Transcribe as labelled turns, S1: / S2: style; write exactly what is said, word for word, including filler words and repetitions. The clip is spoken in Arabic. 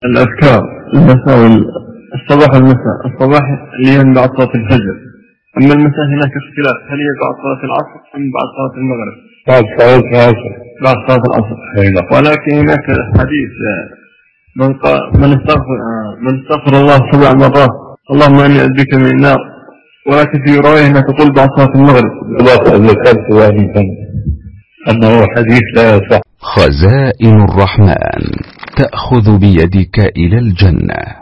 S1: الأذكار المساء والصباح والمساء. الصباح اللي هي من بعد صلاة الفجر، أما المساء هناك اختلاف، هل هي بعد صلاة العصر أم بعد صلاة المغرب؟
S2: بعد صلاة العصر.
S1: بعد صلاة العصر. ولكن هناك حديث من من استغفر من استغفر الله سبع مرات اللهم إني أعوذ بك من النار، ولكن في رواية أنها تقول بعد صلاة المغرب.
S2: ذكرت واحدا أنه حديث لا يصح.
S3: خزائن الرحمن تأخذ بيدك إلى الجنة.